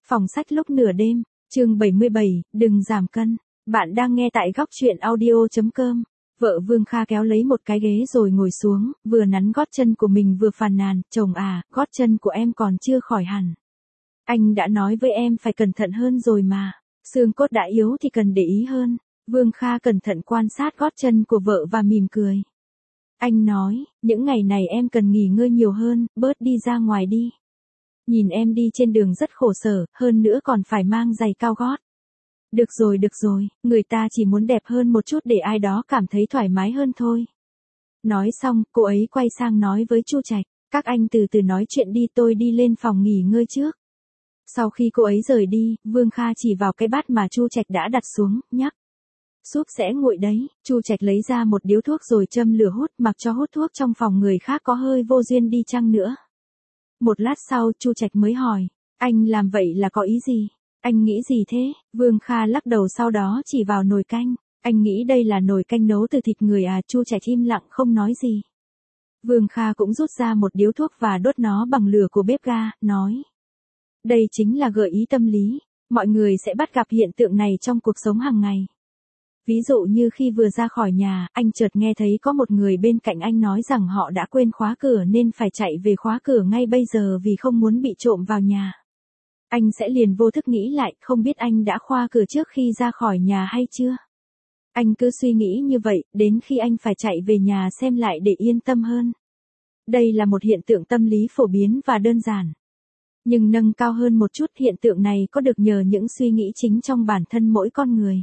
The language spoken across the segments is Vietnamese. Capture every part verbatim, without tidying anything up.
Phòng sách lúc nửa đêm, chương bảy mươi bảy, đừng giảm cân. Bạn đang nghe tại góc truyện audio chấm com. Vợ Vương Kha kéo lấy một cái ghế rồi ngồi xuống, vừa nắn gót chân của mình vừa phàn nàn, chồng à, gót chân của em còn chưa khỏi hẳn. Anh đã nói với em phải cẩn thận hơn rồi mà, xương cốt đã yếu thì cần để ý hơn. Vương Kha cẩn thận quan sát gót chân của vợ và mỉm cười. Anh nói, những ngày này em cần nghỉ ngơi nhiều hơn, bớt đi ra ngoài đi. Nhìn em đi trên đường rất khổ sở, hơn nữa còn phải mang giày cao gót. Được rồi được rồi, người ta chỉ muốn đẹp hơn một chút để ai đó cảm thấy thoải mái hơn thôi. Nói xong, cô ấy quay sang nói với Chu Trạch, các anh từ từ nói chuyện đi, tôi đi lên phòng nghỉ ngơi trước. Sau khi cô ấy rời đi, Vương Kha chỉ vào cái bát mà Chu Trạch đã đặt xuống, nhắc. Súp sẽ nguội đấy. Chu Trạch lấy ra một điếu thuốc rồi châm lửa hút, mặc cho hút thuốc trong phòng người khác có hơi vô duyên đi chăng nữa. Một lát sau, Chu Trạch mới hỏi, anh làm vậy là có ý gì? Anh nghĩ gì thế? Vương Kha lắc đầu sau đó chỉ vào nồi canh. Anh nghĩ đây là nồi canh nấu từ thịt người à? Chu Trạch im lặng không nói gì. Vương Kha cũng rút ra một điếu thuốc và đốt nó bằng lửa của bếp ga, nói. Đây chính là gợi ý tâm lý. Mọi người sẽ bắt gặp hiện tượng này trong cuộc sống hàng ngày. Ví dụ như khi vừa ra khỏi nhà, anh chợt nghe thấy có một người bên cạnh anh nói rằng họ đã quên khóa cửa nên phải chạy về khóa cửa ngay bây giờ vì không muốn bị trộm vào nhà. Anh sẽ liền vô thức nghĩ lại, không biết anh đã khóa cửa trước khi ra khỏi nhà hay chưa? Anh cứ suy nghĩ như vậy, đến khi anh phải chạy về nhà xem lại để yên tâm hơn. Đây là một hiện tượng tâm lý phổ biến và đơn giản. Nhưng nâng cao hơn một chút, hiện tượng này có được nhờ những suy nghĩ chính trong bản thân mỗi con người.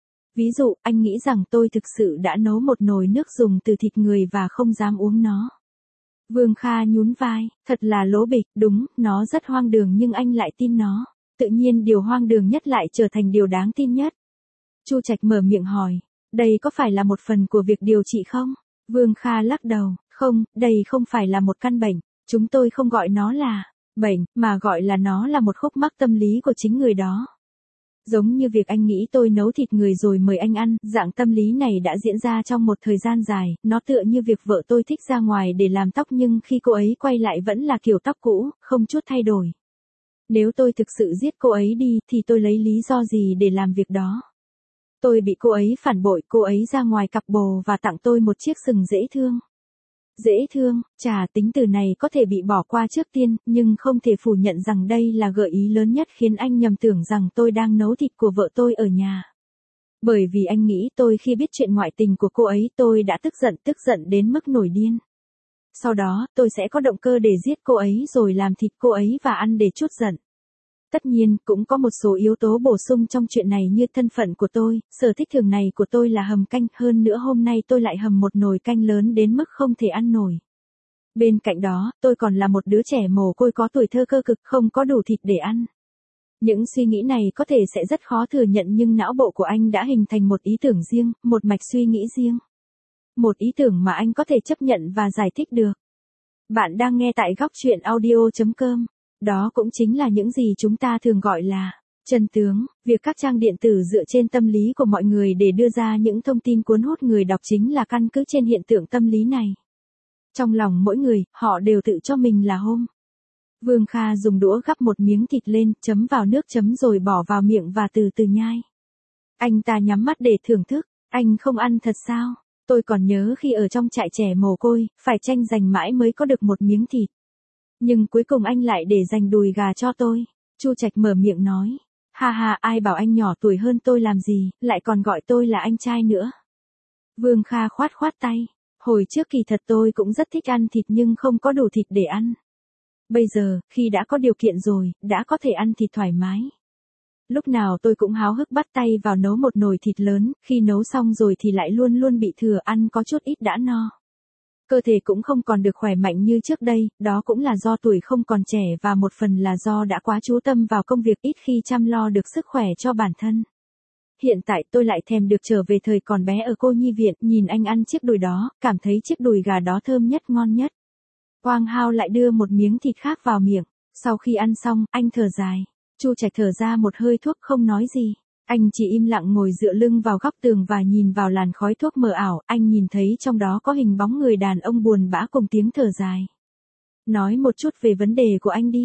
Ví dụ, anh nghĩ rằng tôi thực sự đã nấu một nồi nước dùng từ thịt người và không dám uống nó. Vương Kha nhún vai, thật là lố bịch, đúng, nó rất hoang đường nhưng anh lại tin nó. Tự nhiên điều hoang đường nhất lại trở thành điều đáng tin nhất. Chu Trạch mở miệng hỏi, đây có phải là một phần của việc điều trị không? Vương Kha lắc đầu, không, đây không phải là một căn bệnh, chúng tôi không gọi nó là bệnh, mà gọi là nó là một khúc mắc tâm lý của chính người đó. Giống như việc anh nghĩ tôi nấu thịt người rồi mời anh ăn, dạng tâm lý này đã diễn ra trong một thời gian dài, nó tựa như việc vợ tôi thích ra ngoài để làm tóc nhưng khi cô ấy quay lại vẫn là kiểu tóc cũ, không chút thay đổi. Nếu tôi thực sự giết cô ấy đi thì tôi lấy lý do gì để làm việc đó? Tôi bị cô ấy phản bội, cô ấy ra ngoài cặp bồ và tặng tôi một chiếc sừng dễ thương. Dễ thương, chà, tính từ này có thể bị bỏ qua trước tiên, nhưng không thể phủ nhận rằng đây là gợi ý lớn nhất khiến anh nhầm tưởng rằng tôi đang nấu thịt của vợ tôi ở nhà. Bởi vì anh nghĩ tôi khi biết chuyện ngoại tình của cô ấy tôi đã tức giận tức giận đến mức nổi điên. Sau đó, tôi sẽ có động cơ để giết cô ấy rồi làm thịt cô ấy và ăn để trút giận. Tất nhiên, cũng có một số yếu tố bổ sung trong chuyện này như thân phận của tôi, sở thích thường này của tôi là hầm canh, hơn nữa hôm nay tôi lại hầm một nồi canh lớn đến mức không thể ăn nổi. Bên cạnh đó, tôi còn là một đứa trẻ mồ côi có tuổi thơ cơ cực, không có đủ thịt để ăn. Những suy nghĩ này có thể sẽ rất khó thừa nhận nhưng não bộ của anh đã hình thành một ý tưởng riêng, một mạch suy nghĩ riêng. Một ý tưởng mà anh có thể chấp nhận và giải thích được. Bạn đang nghe tại góc truyện audio chấm com. Đó cũng chính là những gì chúng ta thường gọi là chân tướng. Việc các trang điện tử dựa trên tâm lý của mọi người để đưa ra những thông tin cuốn hút người đọc chính là căn cứ trên hiện tượng tâm lý này. Trong lòng mỗi người, họ đều tự cho mình là home. Vương Kha dùng đũa gắp một miếng thịt lên, chấm vào nước chấm rồi bỏ vào miệng và từ từ nhai. Anh ta nhắm mắt để thưởng thức. Anh không ăn thật sao? Tôi còn nhớ khi ở trong trại trẻ mồ côi, phải tranh giành mãi mới có được một miếng thịt. Nhưng cuối cùng anh lại để dành đùi gà cho tôi. Chu Trạch mở miệng nói. Ha ha, ai bảo anh nhỏ tuổi hơn tôi làm gì, lại còn gọi tôi là anh trai nữa. Vương Kha khoát khoát tay. Hồi trước kỳ thật tôi cũng rất thích ăn thịt nhưng không có đủ thịt để ăn. Bây giờ, khi đã có điều kiện rồi, đã có thể ăn thịt thoải mái. Lúc nào tôi cũng háo hức bắt tay vào nấu một nồi thịt lớn, khi nấu xong rồi thì lại luôn luôn bị thừa, ăn có chút ít đã no. Cơ thể cũng không còn được khỏe mạnh như trước đây, đó cũng là do tuổi không còn trẻ và một phần là do đã quá chú tâm vào công việc ít khi chăm lo được sức khỏe cho bản thân. Hiện tại tôi lại thèm được trở về thời còn bé ở cô nhi viện, nhìn anh ăn chiếc đùi đó, cảm thấy chiếc đùi gà đó thơm nhất ngon nhất. Quang Hao lại đưa một miếng thịt khác vào miệng, sau khi ăn xong, anh thở dài. Chu Trạch thở ra một hơi thuốc không nói gì. Anh chỉ im lặng ngồi dựa lưng vào góc tường và nhìn vào làn khói thuốc mờ ảo, anh nhìn thấy trong đó có hình bóng người đàn ông buồn bã cùng tiếng thở dài. Nói một chút về vấn đề của anh đi.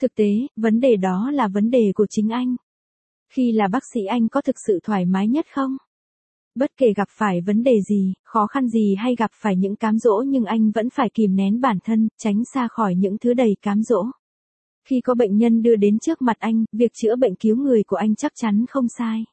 Thực tế, vấn đề đó là vấn đề của chính anh. Khi là bác sĩ anh có thực sự thoải mái nhất không? Bất kể gặp phải vấn đề gì, khó khăn gì hay gặp phải những cám dỗ nhưng anh vẫn phải kìm nén bản thân, tránh xa khỏi những thứ đầy cám dỗ. Khi có bệnh nhân đưa đến trước mặt anh, việc chữa bệnh cứu người của anh chắc chắn không sai.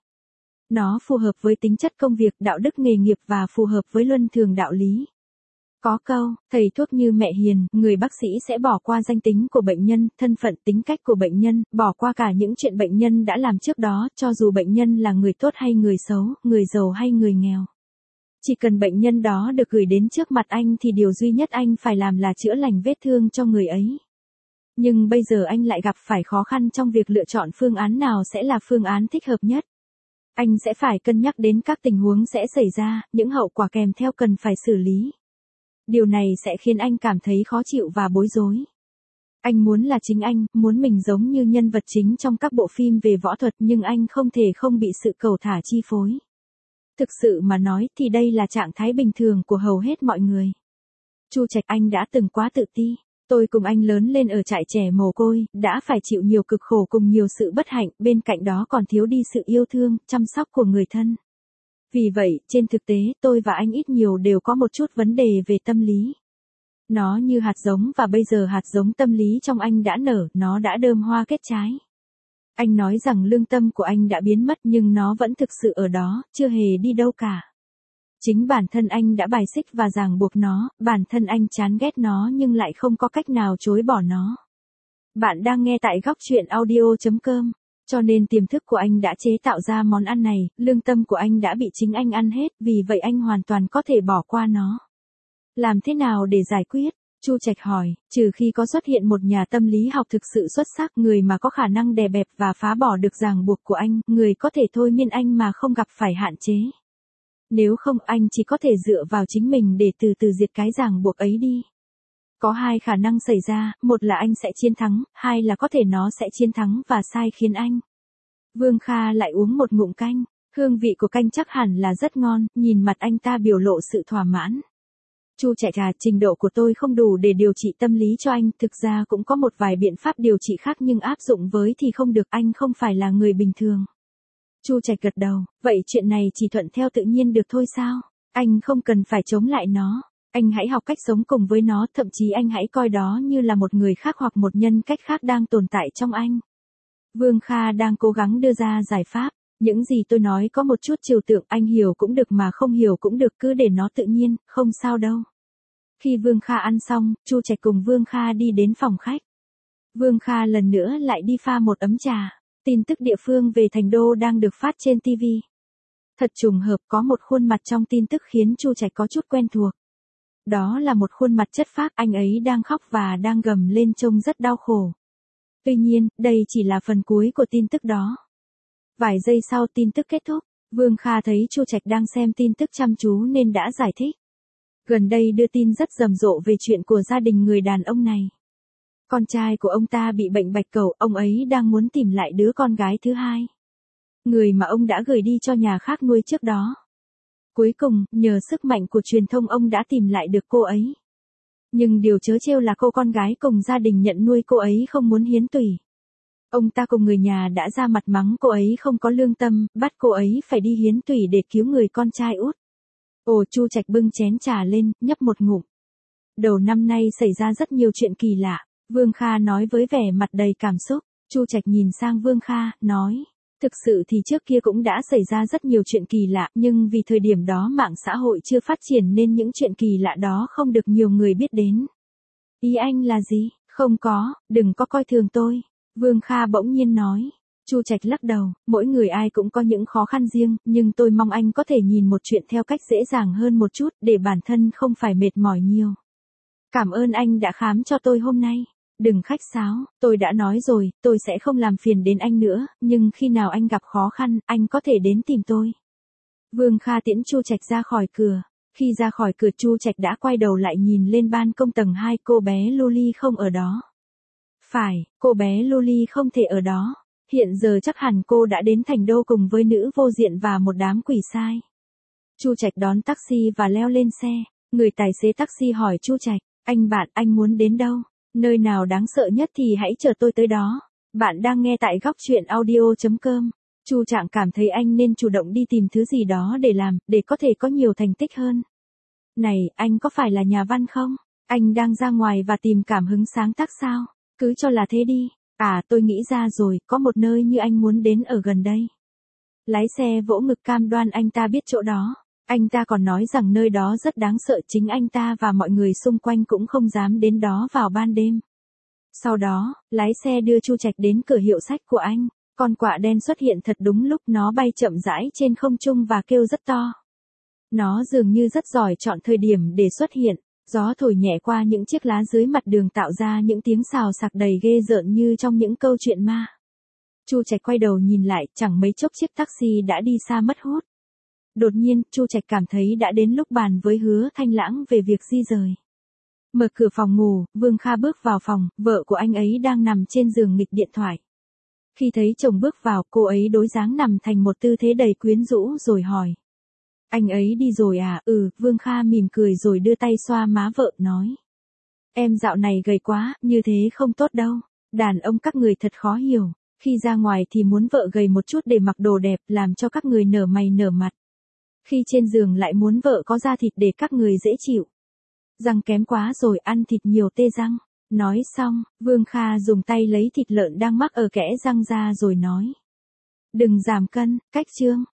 Nó phù hợp với tính chất công việc, đạo đức nghề nghiệp và phù hợp với luân thường đạo lý. Có câu, thầy thuốc như mẹ hiền, người bác sĩ sẽ bỏ qua danh tính của bệnh nhân, thân phận tính cách của bệnh nhân, bỏ qua cả những chuyện bệnh nhân đã làm trước đó, cho dù bệnh nhân là người tốt hay người xấu, người giàu hay người nghèo. Chỉ cần bệnh nhân đó được gửi đến trước mặt anh thì điều duy nhất anh phải làm là chữa lành vết thương cho người ấy. Nhưng bây giờ anh lại gặp phải khó khăn trong việc lựa chọn phương án nào sẽ là phương án thích hợp nhất. Anh sẽ phải cân nhắc đến các tình huống sẽ xảy ra, những hậu quả kèm theo cần phải xử lý. Điều này sẽ khiến anh cảm thấy khó chịu và bối rối. Anh muốn là chính anh, muốn mình giống như nhân vật chính trong các bộ phim về võ thuật nhưng anh không thể không bị sự cẩu thả chi phối. Thực sự mà nói thì đây là trạng thái bình thường của hầu hết mọi người. Chu Trạch, anh đã từng quá tự ti. Tôi cùng anh lớn lên ở trại trẻ mồ côi, đã phải chịu nhiều cực khổ cùng nhiều sự bất hạnh, bên cạnh đó còn thiếu đi sự yêu thương, chăm sóc của người thân. Vì vậy, trên thực tế, tôi và anh ít nhiều đều có một chút vấn đề về tâm lý. Nó như hạt giống và bây giờ hạt giống tâm lý trong anh đã nở, nó đã đơm hoa kết trái. Anh nói rằng lương tâm của anh đã biến mất nhưng nó vẫn thực sự ở đó, chưa hề đi đâu cả. Chính bản thân anh đã bài xích và ràng buộc nó, bản thân anh chán ghét nó nhưng lại không có cách nào chối bỏ nó. Bạn đang nghe tại góc chuyện audio chấm com. Cho nên tiềm thức của anh đã chế tạo ra món ăn này, lương tâm của anh đã bị chính anh ăn hết, vì vậy anh hoàn toàn có thể bỏ qua nó. Làm thế nào để giải quyết? Chu Trạch hỏi, trừ khi có xuất hiện một nhà tâm lý học thực sự xuất sắc, người mà có khả năng đè bẹp và phá bỏ được ràng buộc của anh, người có thể thôi miên anh mà không gặp phải hạn chế. Nếu không, anh chỉ có thể dựa vào chính mình để từ từ diệt cái ràng buộc ấy đi. Có hai khả năng xảy ra, một là anh sẽ chiến thắng, hai là có thể nó sẽ chiến thắng và sai khiến anh. Vương Kha lại uống một ngụm canh, hương vị của canh chắc hẳn là rất ngon, nhìn mặt anh ta biểu lộ sự thỏa mãn. Chu Trạch à, trình độ của tôi không đủ để điều trị tâm lý cho anh, thực ra cũng có một vài biện pháp điều trị khác nhưng áp dụng với thì không được, anh không phải là người bình thường. Chu Trạch gật đầu, vậy chuyện này chỉ thuận theo tự nhiên được thôi sao? Anh không cần phải chống lại nó. Anh hãy học cách sống cùng với nó, thậm chí anh hãy coi đó như là một người khác hoặc một nhân cách khác đang tồn tại trong anh. Vương Kha đang cố gắng đưa ra giải pháp. Những gì tôi nói có một chút trừu tượng, anh hiểu cũng được mà không hiểu cũng được, cứ để nó tự nhiên, không sao đâu. Khi Vương Kha ăn xong, Chu Trạch cùng Vương Kha đi đến phòng khách. Vương Kha lần nữa lại đi pha một ấm trà. Tin tức địa phương về Thành Đô đang được phát trên ti vi. Thật trùng hợp, có một khuôn mặt trong tin tức khiến Chu Trạch có chút quen thuộc. Đó là một khuôn mặt chất phác, anh ấy đang khóc và đang gầm lên trông rất đau khổ. Tuy nhiên, đây chỉ là phần cuối của tin tức đó. Vài giây sau tin tức kết thúc, Vương Kha thấy Chu Trạch đang xem tin tức chăm chú nên đã giải thích. Gần đây đưa tin rất rầm rộ về chuyện của gia đình người đàn ông này. Con trai của ông ta bị bệnh bạch cầu, ông ấy đang muốn tìm lại đứa con gái thứ hai. Người mà ông đã gửi đi cho nhà khác nuôi trước đó. Cuối cùng, nhờ sức mạnh của truyền thông ông đã tìm lại được cô ấy. Nhưng điều trớ trêu là cô con gái cùng gia đình nhận nuôi cô ấy không muốn hiến tủy. Ông ta cùng người nhà đã ra mặt mắng cô ấy không có lương tâm, bắt cô ấy phải đi hiến tủy để cứu người con trai út. Ồ, Chu Trạch bưng chén trà lên, nhấp một ngụm. Đầu năm nay xảy ra rất nhiều chuyện kỳ lạ, Vương Kha nói với vẻ mặt đầy cảm xúc. Chu Trạch nhìn sang Vương Kha, nói. Thực sự thì trước kia cũng đã xảy ra rất nhiều chuyện kỳ lạ, nhưng vì thời điểm đó mạng xã hội chưa phát triển nên những chuyện kỳ lạ đó không được nhiều người biết đến. Ý anh là gì? Không có, đừng có coi thường tôi. Vương Kha bỗng nhiên nói. Chu Trạch lắc đầu, mỗi người ai cũng có những khó khăn riêng, nhưng tôi mong anh có thể nhìn một chuyện theo cách dễ dàng hơn một chút, để bản thân không phải mệt mỏi nhiều. Cảm ơn anh đã khám cho tôi hôm nay. Đừng khách sáo, tôi đã nói rồi, tôi sẽ không làm phiền đến anh nữa, nhưng khi nào anh gặp khó khăn, anh có thể đến tìm tôi. Vương Kha tiễn Chu Trạch ra khỏi cửa. Khi ra khỏi cửa, Chu Trạch đã quay đầu lại nhìn lên ban công tầng hai, cô bé Luli không ở đó. Phải, cô bé Luli không thể ở đó. Hiện giờ chắc hẳn cô đã đến Thành Đô cùng với nữ vô diện và một đám quỷ sai. Chu Trạch đón taxi và leo lên xe. Người tài xế taxi hỏi Chu Trạch, anh bạn, anh muốn đến đâu? Nơi nào đáng sợ nhất thì hãy chờ tôi tới đó. Bạn đang nghe tại góc chuyện audio chấm com. Chu Trạng cảm thấy anh nên chủ động đi tìm thứ gì đó để làm, để có thể có nhiều thành tích hơn. Này, anh có phải là nhà văn không? Anh đang ra ngoài và tìm cảm hứng sáng tác sao? Cứ cho là thế đi. À, tôi nghĩ ra rồi, có một nơi như anh muốn đến ở gần đây. Lái xe vỗ ngực cam đoan anh ta biết chỗ đó. Anh ta còn nói rằng nơi đó rất đáng sợ, chính anh ta và mọi người xung quanh cũng không dám đến đó vào ban đêm. Sau đó, lái xe đưa Chu Trạch đến cửa hiệu sách của anh. Con quạ đen xuất hiện thật đúng lúc, nó bay chậm rãi trên không trung và kêu rất to. Nó dường như rất giỏi chọn thời điểm để xuất hiện. Gió thổi nhẹ qua những chiếc lá dưới mặt đường tạo ra những tiếng xào xạc đầy ghê rợn như trong những câu chuyện ma. Chu Trạch quay đầu nhìn lại, chẳng mấy chốc chiếc taxi đã đi xa mất hút. Đột nhiên, Chu Trạch cảm thấy đã đến lúc bàn với Hứa Thanh Lãng về việc di rời. Mở cửa phòng ngủ, Vương Kha bước vào phòng, vợ của anh ấy đang nằm trên giường nghịch điện thoại. Khi thấy chồng bước vào, cô ấy đối dáng nằm thành một tư thế đầy quyến rũ rồi hỏi. Anh ấy đi rồi à? Ừ, Vương Kha mỉm cười rồi đưa tay xoa má vợ, nói. Em dạo này gầy quá, như thế không tốt đâu. Đàn ông các người thật khó hiểu. Khi ra ngoài thì muốn vợ gầy một chút để mặc đồ đẹp, làm cho các người nở mày nở mặt. Khi trên giường lại muốn vợ có da thịt để các người dễ chịu. Răng kém quá rồi, ăn thịt nhiều tê răng. Nói xong, Vương Kha dùng tay lấy thịt lợn đang mắc ở kẽ răng ra rồi nói. Đừng giảm cân, cách chương.